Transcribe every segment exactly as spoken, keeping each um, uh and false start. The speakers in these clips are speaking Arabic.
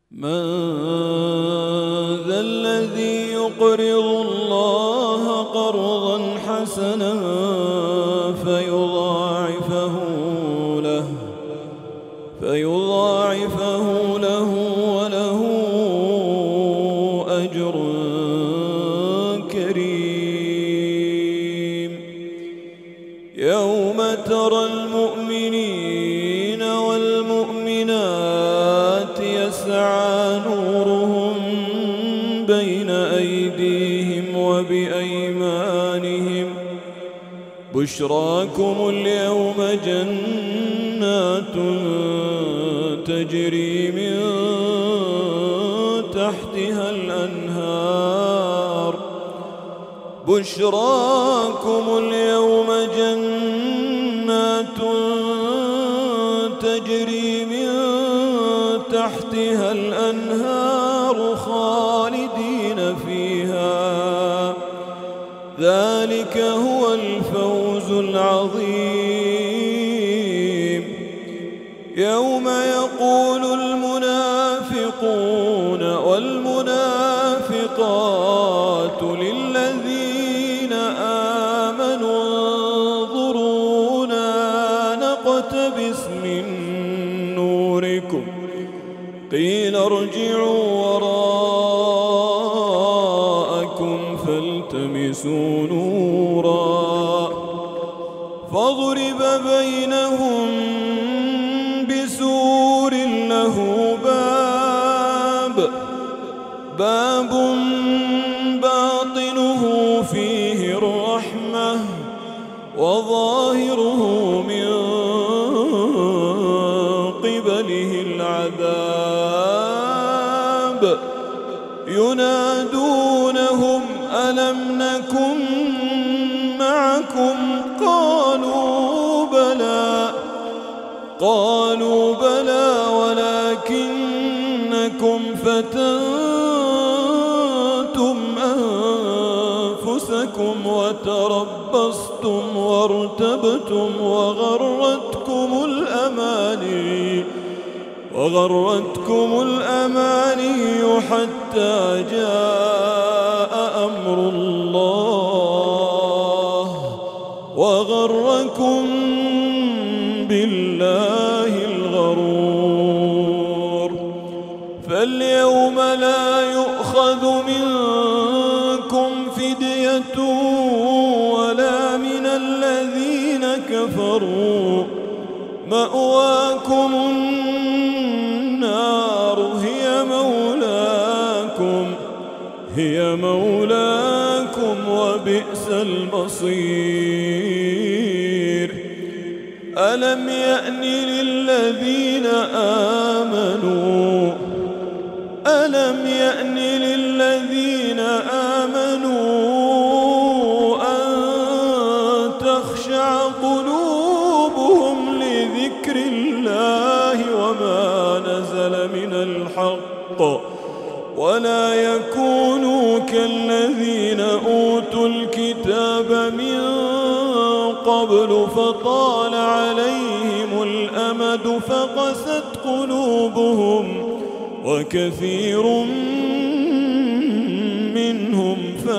من ذا الذي يقرض الله قرضا حسنا فيضاعفه له فيضاعفه له وله أجر كريم. يوم ترى المؤمنين والمؤمنات يسعى نورهم بين أيديهم وبأيمانهم بشراكم اليوم جنات تجري من تحتها الأنهار بشراكم اليوم جنات تجري من تحتها الأنهار خالدين فيها ذلك هو الفوز العظيم. يوم يقول المنافقون والمنافقات للذين آمنوا انظرونا نقتبس من نوركم قيل ارجعوا وراءكم فالتمسوا نورا فاضرب بينهم بسور له باب باب باطنه فيه الرحمة وظاهره من قبله العذاب ينادونهم ألم نكن معكم قالوا بلى قالوا بلى ولكنكم فتنتم أنفسكم وتربصتم وارتبتم وغرتكم الأماني وغرتكم الأماني حتى جاء أمر الله وغركم بالله الغرور. فاليوم لا يؤخذ منكم فدية ولا من الذين كفروا مأواكم النار هي مولاكم هي مولاكم وبئس المصير. ألم يأن للذين آمنوا ألم يأن للذين آمنوا أن تخشع قلوبهم لذكر الله وما نزل من الحق ولا يكونوا كالذين أوتوا الكتاب من قبل فطال عليهم الأمد فقست قلوبهم وكثير منهم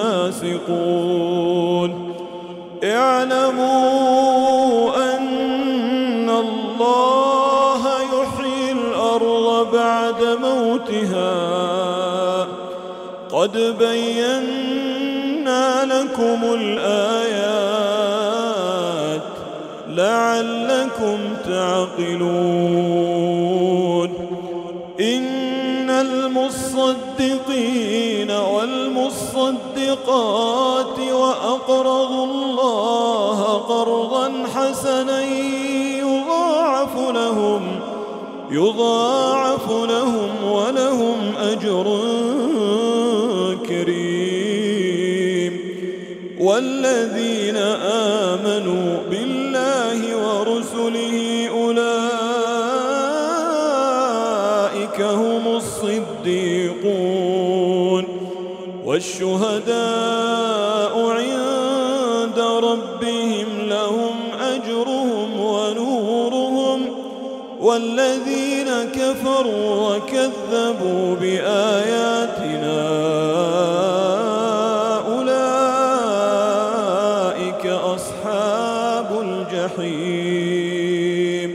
فاسقون. اعلموا أن الله يحيي الأرض بعد موتها قد بينا لكم الآيات لعلكم تعقلون. إن المصدقين والمصدقات وأقرضوا الله قرضا حسنا يضاعف لهم يضاعف لهم ولهم أجر كريم. والذين آمنوا بالله ورسله أولئك هم الصديقون والشهداء عند ربهم لهم أجرهم ونورهم والذين كفروا وكذبوا بآياتنا أولئك أصحاب الجحيم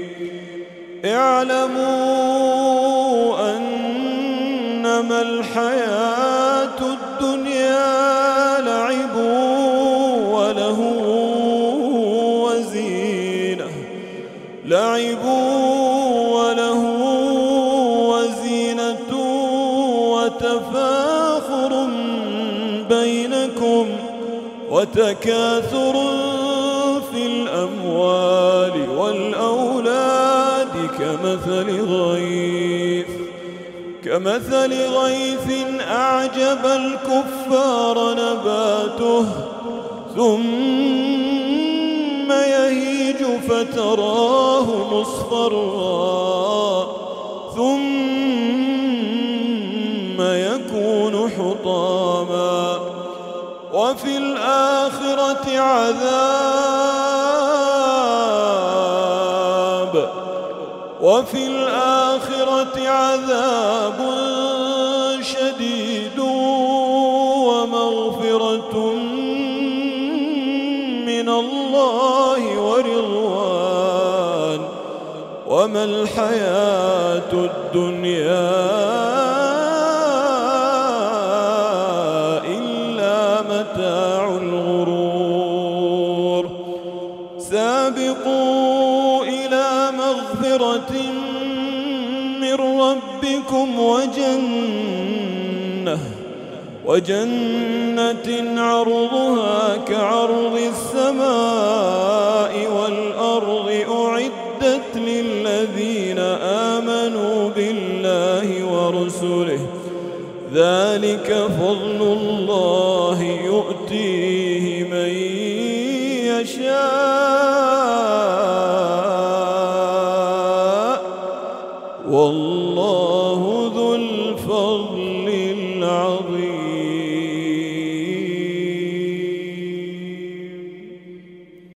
اعلموا أنما الحياة الدنيا لعب ولهو وزينة لعب ولهو وزينة وتفاخر بينكم وتكاثر في الأموال والأولاد كمثل غيث كمثل غيث أعجب الكفار نباته ثم يهيج فتراه مصفرا ثم يكون حطاما وفي الآخرة عذاب وفي الآخرة عذاب شديد ومغفرة من الله ورضوان وما الحياة الدنيا إلا متاع الغرور سابقوا إلى مغفرة من ربكم وجنة وجنة عرضها كعرض السماء والأرض أعدت للذين آمنوا بالله ورسله ذلك فضل الله يؤتيه من يشاء والله ذو الفضل العظيم.